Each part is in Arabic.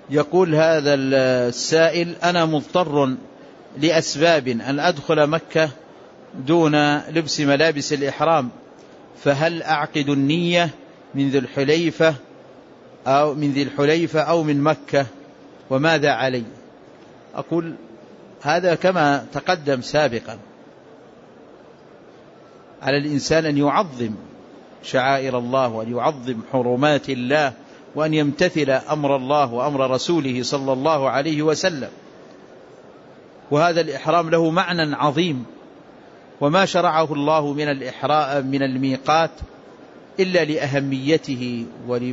يقول هذا السائل: أنا مضطر لأسباب أن أدخل مكة دون لبس ملابس الإحرام، فهل أعقد النية من ذي الحليفة أو من مكة، وماذا علي؟ أقول هذا كما تقدم سابقا، على الإنسان أن يعظم شعائر الله وأن يعظم حرمات الله وأن يمتثل أمر الله وأمر رسوله صلى الله عليه وسلم. وهذا الإحرام له معنى عظيم، وما شرعه الله من الميقات إلا لأهميته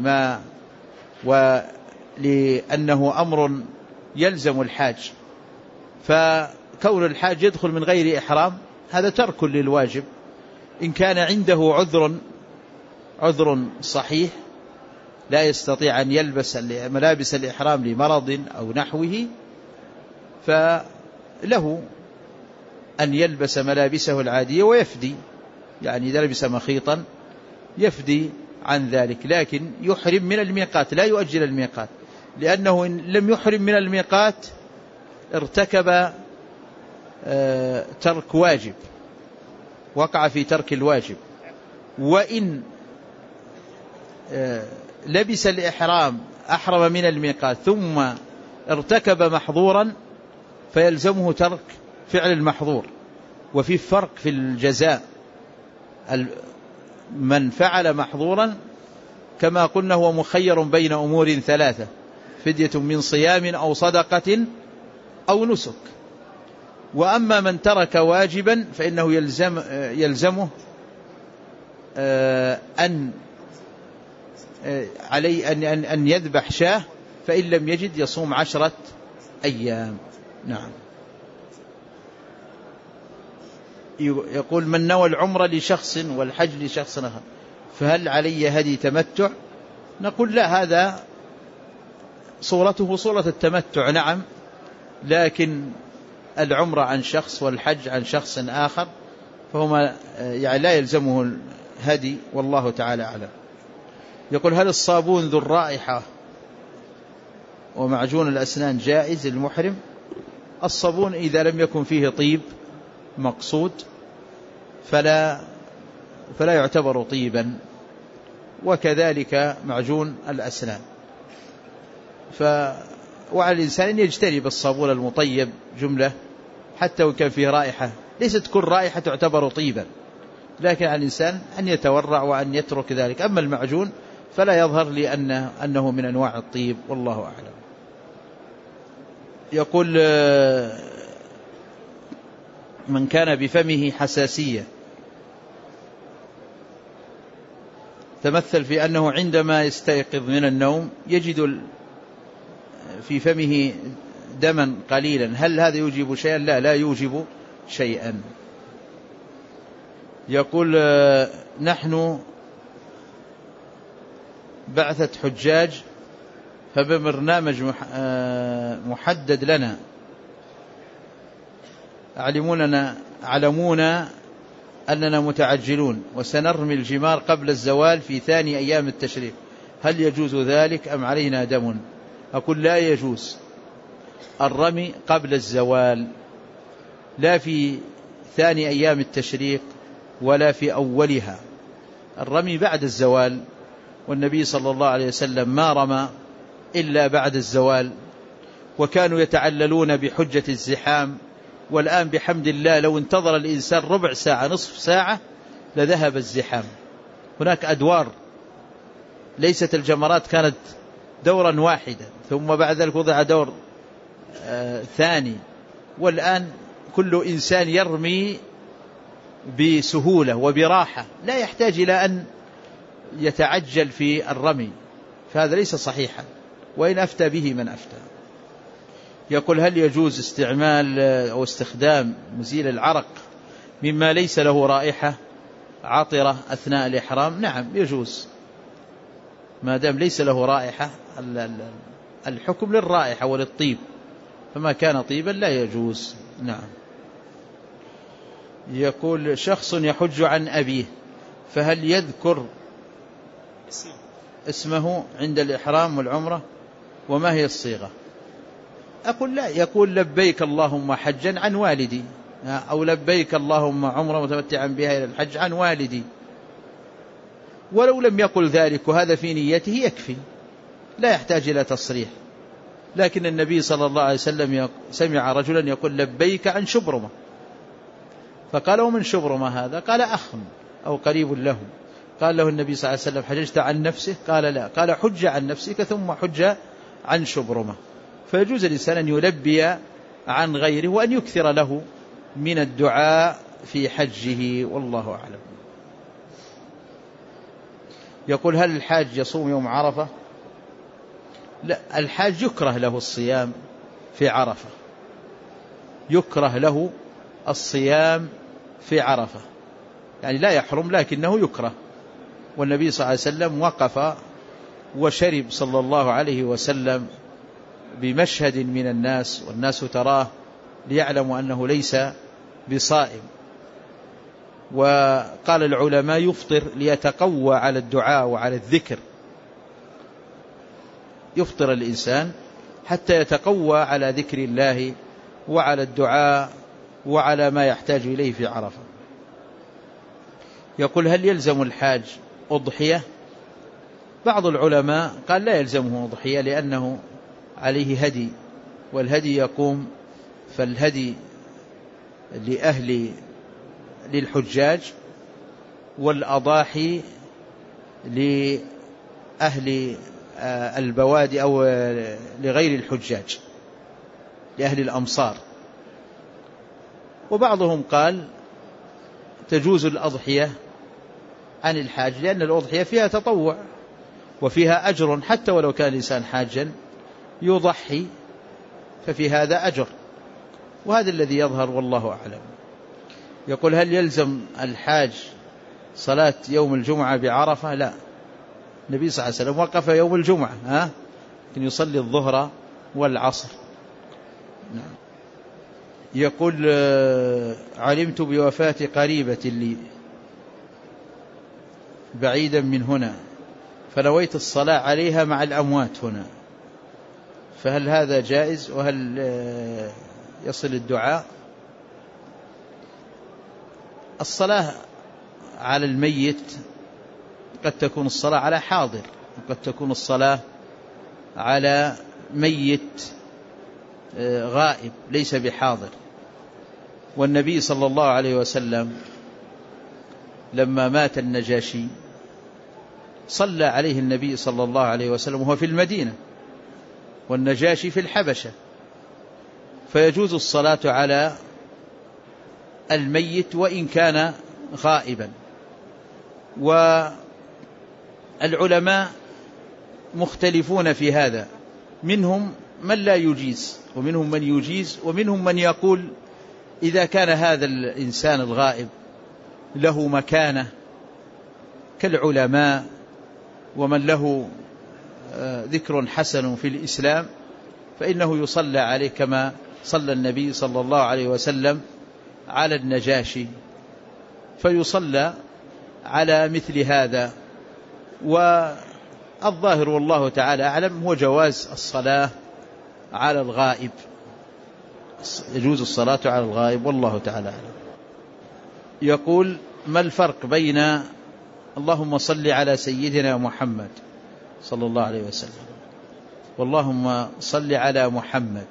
ولأنه أمر يلزم الحاج. فكون الحاج يدخل من غير إحرام هذا ترك للواجب. إن كان عنده عذر صحيح لا يستطيع أن يلبس ملابس الإحرام لمرض أو نحوه، فله أن يلبس ملابسه العادية ويفدي، يعني إذا لبس مخيطا يفدي عن ذلك، لكن يحرم من الميقات، لا يؤجل الميقات، لأنه إن لم يحرم من الميقات ارتكب ترك واجب، وقع في ترك الواجب. وإن لبس الإحرام أحرم من الميقات ثم ارتكب محظورا فيلزمه ترك فعل المحظور. وفي فرق في الجزاء، من فعل محظورا كما قلنا هو مخير بين أمور ثلاثة: فدية من صيام أو صدقة أو نسك. وأما من ترك واجبا فإنه يلزمه أن يذبح شاه، فإن لم يجد يصوم 10 أيام. نعم. يقول: من نوى العمرة لشخص والحج لشخص آخر فهل علي هدي تمتع؟ نقول لا، هذا صورته صورة التمتع، نعم، لكن العمرة عن شخص والحج عن شخص آخر، فهما يعني لا يلزمه الهدي، والله تعالى أعلم. يقول: هل الصابون ذو الرائحة ومعجون الأسنان جائز للمحرم؟ الصابون إذا لم يكن فيه طيب مقصود فلا يعتبر طيبا، وكذلك معجون الأسنان. وعلى الإنسان أن يجتنب الصابون المطيب جملة، حتى وكان فيه رائحة، ليست كل رائحة تعتبر طيبا، لكن على الإنسان أن يتورع وأن يترك ذلك. أما المعجون فلا يظهر لي أنه من أنواع الطيب، والله أعلم. يقول: من كان بفمه حساسية تمثل في أنه عندما يستيقظ من النوم يجد في فمه دما قليلا، هل هذا يوجب شيئا؟ لا يوجب شيئا. يقول: نحن بعثة حجاج، فببرنامج محدد لنا علمونا أننا متعجلون وسنرمي الجمار قبل الزوال في ثاني أيام التشريق، هل يجوز ذلك أم علينا دم؟ أقول: لا يجوز الرمي قبل الزوال، لا في ثاني أيام التشريق ولا في أولها، الرمي بعد الزوال، والنبي صلى الله عليه وسلم ما رمى إلا بعد الزوال، وكانوا يتعللون بحجة الزحام. والآن بحمد الله لو انتظر الإنسان ربع ساعة نصف ساعة لذهب الزحام. هناك أدوار، ليست الجمرات كانت دورا واحدا ثم بعد ذلك وضع دور ثاني، والآن كل إنسان يرمي بسهولة وبراحة، لا يحتاج إلى أن يتعجل في الرمي، فهذا ليس صحيحا، وإن أفتى به من أفتى. يقول: هل يجوز استعمال أو استخدام مزيل العرق مما ليس له رائحة عطرة أثناء الإحرام؟ نعم يجوز، ما دام ليس له رائحة. الحكم للرائحة وللطيب، فما كان طيبا لا يجوز. نعم. يقول: شخص يحج عن أبيه، فهل يذكر اسمه عند الإحرام والعمرة؟ وما هي الصيغة؟ أقول لا، يقول لبيك اللهم حجا عن والدي، أو لبيك اللهم عمرة متمتعا بها إلى الحج عن والدي. ولو لم يقل ذلك وهذا في نيته يكفي، لا يحتاج إلى تصريح. لكن النبي صلى الله عليه وسلم سمع رجلا يقول لبيك عن شبرمة، فقال ومن شبرمة هذا؟ قال أخ أو قريب له. قال له النبي صلى الله عليه وسلم حججت عن نفسه؟ قال لا. قال حج عن نفسك ثم حج عن شبرمة. فيجوز الإنسان أن يلبي عن غيره وأن يكثر له من الدعاء في حجه، والله أعلم. يقول هل الحاج يصوم يوم عرفة؟ لا، الحاج يكره له الصيام في عرفة، يكره له الصيام في عرفة، يعني لا يحرم لكنه يكره. والنبي صلى الله عليه وسلم وقف وشرب صلى الله عليه وسلم بمشهد من الناس والناس تراه ليعلموا أنه ليس بصائم. وقال العلماء يفطر ليتقوى على الدعاء وعلى الذكر، يفطر الإنسان حتى يتقوى على ذكر الله وعلى الدعاء وعلى ما يحتاج إليه في عرفة. يقول هل يلزم الحاج أضحية؟ بعض العلماء قال لا يلزمه أضحية لأنه عليه هدي، والهدي يقوم، فالهدي للحجاج والأضاحي لأهل البوادي أو لغير الحجاج، لأهل الأمصار. وبعضهم قال تجوز الأضحية عن الحاج لأن الأضحية فيها تطوع وفيها أجر، حتى ولو كان الإنسان حاجا يضحي ففي هذا أجر، وهذا الذي يظهر والله أعلم. يقول هل يلزم الحاج صلاة يوم الجمعة بعرفة؟ لا، النبي صلى الله عليه وسلم وقف يوم الجمعة لكن يصلي الظهر والعصر. نعم. يقول علمت بوفاة قريبة لي بعيدا من هنا، فنويت الصلاة عليها مع الأموات هنا، فهل هذا جائز وهل يصل الدعاء؟ الصلاة على الميت قد تكون الصلاة على حاضر، وقد تكون الصلاة على ميت غائب ليس بحاضر. والنبي صلى الله عليه وسلم لما مات النجاشي صلى عليه النبي صلى الله عليه وسلم وهو في المدينة والنجاشي في الحبشة، فيجوز الصلاة على الميت وإن كان غائبا. والعلماء مختلفون في هذا، منهم من لا يجيز ومنهم من يجيز، ومنهم من يقول إذا كان هذا الإنسان الغائب له مكانة كالعلماء ومن له ذكر حسن في الإسلام فإنه يصلى عليه كما صلى النبي صلى الله عليه وسلم على النجاشي، فيصلى على مثل هذا. والظاهر والله تعالى أعلم هو جواز الصلاة على الغائب، يجوز الصلاة على الغائب والله تعالى أعلم. يقول ما الفرق بين اللهم صل على سيدنا محمد صلى الله عليه وسلم واللهم صل على محمد؟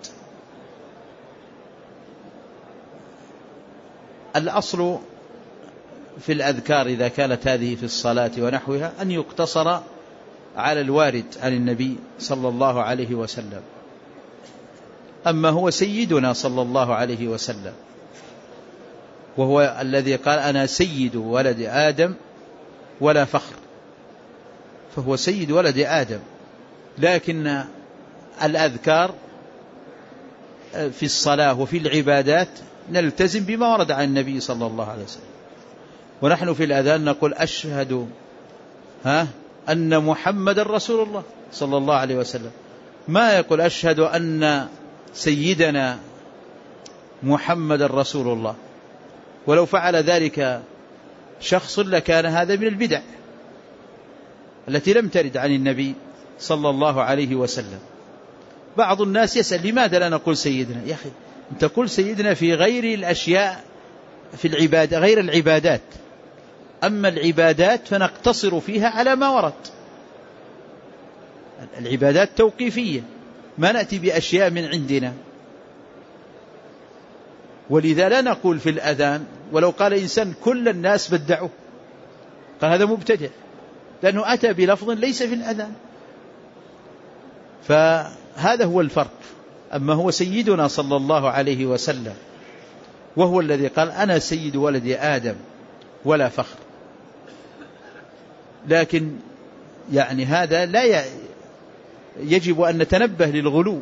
الأصل في الأذكار إذا كانت هذه في الصلاة ونحوها أن يقتصر على الوارد عن النبي صلى الله عليه وسلم. أما هو سيدنا صلى الله عليه وسلم وهو الذي قال أنا سيد ولد آدم ولا فخر، فهو سيد ولد آدم، لكن الأذكار في الصلاة وفي العبادات نلتزم بما ورد عن النبي صلى الله عليه وسلم. ونحن في الأذان نقول أشهد أن محمد رسول الله صلى الله عليه وسلم، ما يقول أشهد أن سيدنا محمد رسول الله. ولو فعل ذلك شخص لكان هذا من البدع التي لم ترد عن النبي صلى الله عليه وسلم. بعض الناس يسأل لماذا لا نقول سيدنا؟ يا أخي أنت تقول سيدنا في غير الأشياء، في العبادة غير العبادات، أما العبادات فنقتصر فيها على ما ورد. العبادات توقيفية، ما نأتي بأشياء من عندنا. ولذا لا نقول في الأذان، ولو قال إنسان كل الناس بدعوه قال هذا مبتدع، لأنه أتى بلفظ ليس في الأذان. فهذا هو الفرق. أما هو سيدنا صلى الله عليه وسلم، وهو الذي قال أنا سيد ولد آدم ولا فخر. لكن يعني هذا لا يجب أن نتنبه للغلو.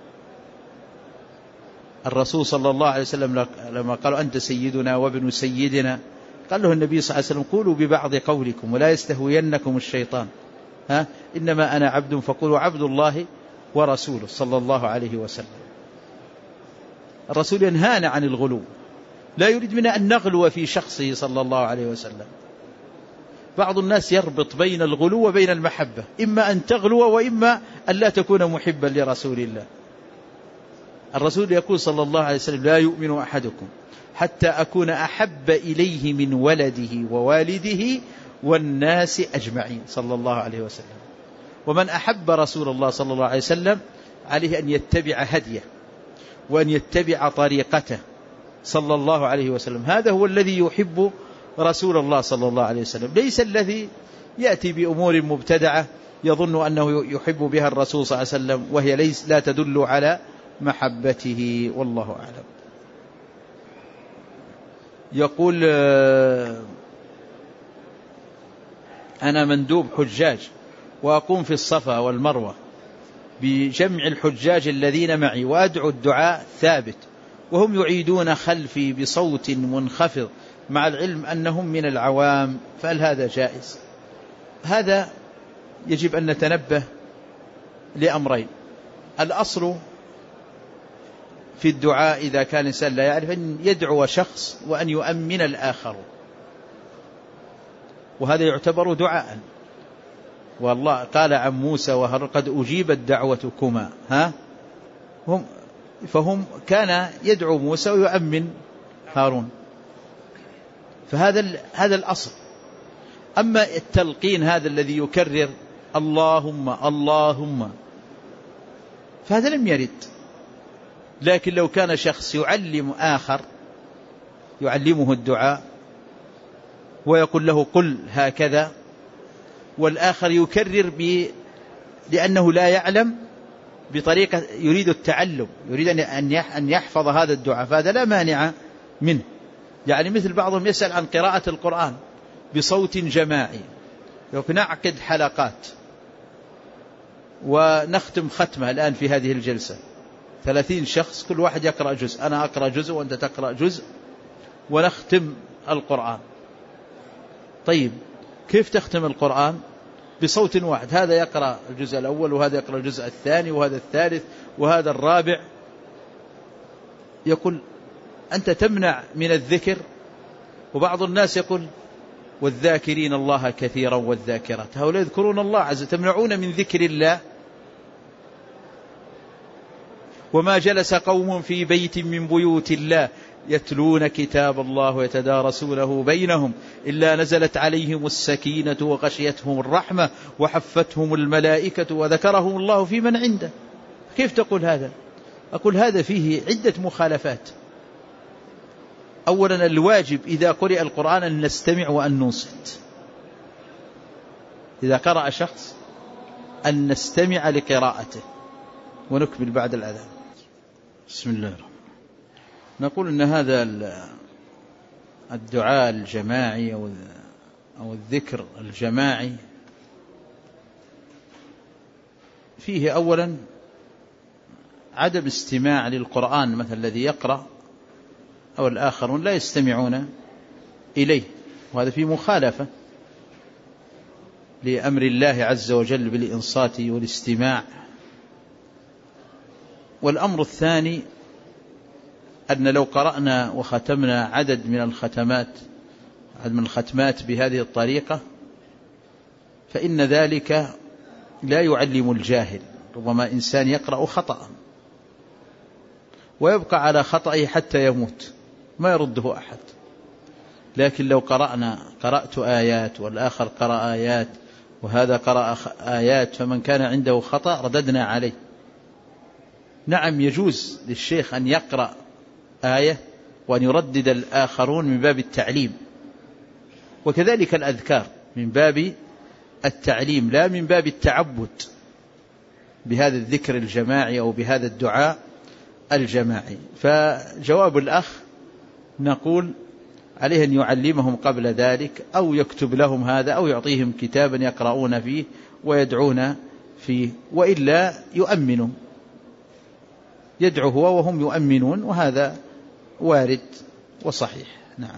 الرسول صلى الله عليه وسلم لما قالوا أنت سيدنا وابن سيدنا، قال له النبي صلى الله عليه وسلم قولوا ببعض قولكم ولا يستهوينكم الشيطان، إنما أنا عبد فقولوا عبد الله ورسوله صلى الله عليه وسلم. الرسول ينهانا عن الغلو، لا يريد منا أن نغلو في شخصه صلى الله عليه وسلم. بعض الناس يربط بين الغلو وبين المحبة، إما أن تغلو وإما أن لا تكون محبا لرسول الله. الرسول يقول صلى الله عليه وسلم لا يؤمن أحدكم حتى أكون أحب إليه من ولده ووالده والناس أجمعين صلى الله عليه وسلم. ومن أحب رسول الله صلى الله عليه وسلم عليه أن يتبع هديه وأن يتبع طريقته صلى الله عليه وسلم. هذا هو الذي يحب رسول الله صلى الله عليه وسلم، ليس الذي يأتي بأمور مبتدعة يظن أنه يحب بها الرسول صلى الله عليه وسلم وهي لا تدل على محبته، والله أعلم. يقول أنا مندوب حجاج وأقوم في الصفا والمروة بجمع الحجاج الذين معي وأدعو الدعاء ثابت وهم يعيدون خلفي بصوت منخفض مع العلم أنهم من العوام، فهل هذا جائز؟ هذا يجب أن نتنبه لأمرين. الأصل في الدعاء إذا كان الإنسان لا يعرف أن يدعو شخص وأن يؤمن الآخر، وهذا يعتبر دعاء. والله قال عن موسى وهارون قد أجيبت دعوتكما فهم كان يدعو موسى ويؤمن هارون، فهذا الأصل. أما التلقين هذا الذي يكرر اللهم اللهم فهذا لم يرد. لكن لو كان شخص يعلم آخر يعلمه الدعاء ويقول له قل هكذا والآخر يكرر لأنه لا يعلم بطريقة يريد التعلم، يريد أن يحفظ هذا الدعاء، فهذا لا مانع منه. يعني مثل بعضهم يسأل عن قراءة القرآن بصوت جماعي، نعقد حلقات ونختم ختمة الآن في هذه الجلسة 30 شخص كل واحد يقرأ جزء، أنا أقرأ جزء وأنت تقرأ جزء ونختم القرآن. طيب كيف تختم القرآن؟ بصوت واحد، هذا يقرأ الجزء الأول وهذا يقرأ الجزء الثاني وهذا الثالث وهذا الرابع. يقول أنت تمنع من الذكر. وبعض الناس يقول والذاكرين الله كثيرا والذاكرات، هؤلاء يذكرون الله عز وجل، تمنعون من ذكر الله. وما جلس قوم في بيت من بيوت الله يتلون كتاب الله ويتدارسونه بينهم إلا نزلت عليهم السكينة وغشيتهم الرحمة وحفتهم الملائكة وذكرهم الله في من عنده. كيف تقول هذا؟ أقول هذا فيه عدة مخالفات. أولا الواجب إذا قرئ القرآن أن نستمع وأن ننصت. إذا قرأ شخص أن نستمع لقراءته ونكمل بعد الأذان. بسم الله الرحمن الرحيم. نقول أن هذا الدعاء الجماعي أو الذكر الجماعي فيه أولا عدم استماع للقرآن، مثل الذي يقرأ أو الآخرون لا يستمعون إليه، وهذا فيه مخالفة لأمر الله عز وجل بالإنصات والاستماع. والأمر الثاني أن لو قرأنا وختمنا عدد من الختمات بهذه الطريقة فإن ذلك لا يعلم الجاهل، ربما إنسان يقرأ خطأ ويبقى على خطأه حتى يموت ما يرده أحد، لكن لو قرأت آيات والآخر قرأ آيات وهذا قرأ آيات، فمن كان عنده خطأ رددنا عليه. نعم يجوز للشيخ أن يقرأ آية وأن يردد الآخرون من باب التعليم، وكذلك الأذكار من باب التعليم لا من باب التعبد بهذا الذكر الجماعي أو بهذا الدعاء الجماعي. فجواب الأخ نقول عليه أن يعلمهم قبل ذلك أو يكتب لهم هذا أو يعطيهم كتابا يقرؤون فيه ويدعون فيه، وإلا يؤمنوا، يدعو هو وهم يؤمنون، وهذا وارد وصحيح. نعم.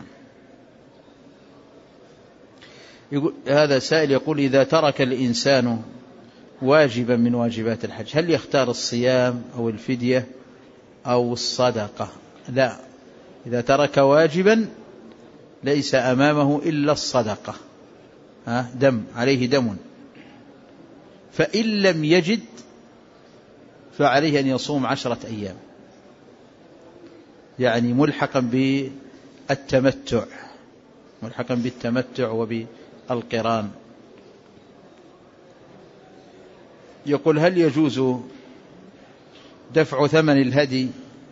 هذا سائل يقول إذا ترك الإنسان واجبا من واجبات الحج هل يختار الصيام أو الفدية أو الصدقة؟ لا، إذا ترك واجبا ليس أمامه إلا الصدقة، عليه دم، فإن لم يجد فعليه أن يصوم 10 أيام، يعني ملحقا بالتمتع وبالقران. يقول هل يجوز دفع ثمن الهدي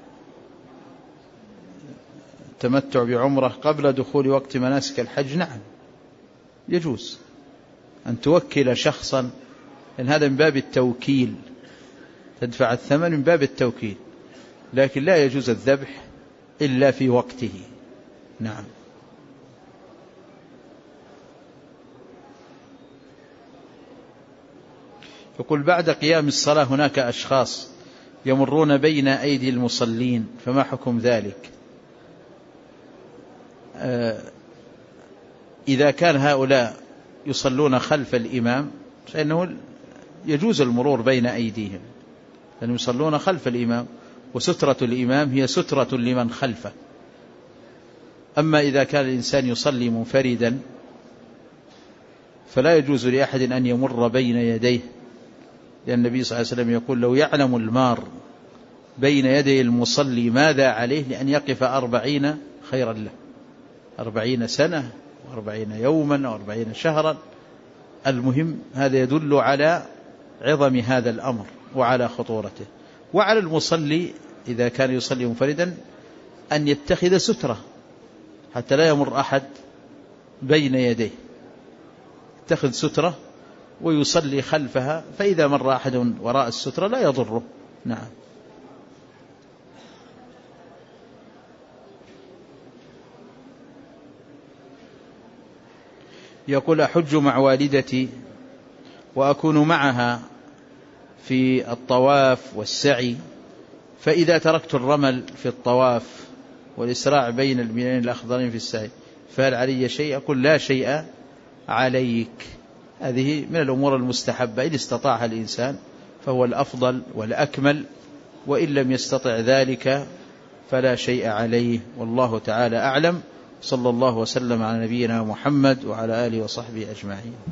التمتع بعمرة قبل دخول وقت مناسك الحج؟ نعم يجوز أن توكل شخصا، لأن هذا من باب التوكيل، تدفع الثمن من باب التوكيل، لكن لا يجوز الذبح إلا في وقته. نعم. يقول بعد قيام الصلاة هناك أشخاص يمرون بين أيدي المصلين، فما حكم ذلك؟ إذا كان هؤلاء يصلون خلف الإمام فإنه يجوز المرور بين أيديهم، لأنهم يصلون خلف الإمام، وسترة الإمام هي سترة لمن خلفه. أما إذا كان الإنسان يصلي منفردا فلا يجوز لأحد أن يمر بين يديه، لأن النبي صلى الله عليه وسلم يقول لو يعلم المار بين يدي المصلي ماذا عليه لأن يقف 40 خيرا له، 40 سنة و40 يوما و40 شهرا. المهم هذا يدل على عظم هذا الأمر وعلى خطورته. وعلى المصلي إذا كان يصلي منفردا أن يتخذ سترة حتى لا يمر أحد بين يديه، يتخذ سترة ويصلي خلفها، فإذا مر أحد وراء السترة لا يضره. نعم. يقول أحج مع والدتي وأكون معها في الطواف والسعي، فإذا تركت الرمل في الطواف والإسراع بين الميلين الأخضرين في السعي فهل علي شيء؟ أقول لا شيء عليك، هذه من الأمور المستحبة إن استطاع الإنسان فهو الأفضل والأكمل، وإن لم يستطع ذلك فلا شيء عليه، والله تعالى أعلم. صلى الله وسلم على نبينا محمد وعلى آله وصحبه أجمعين.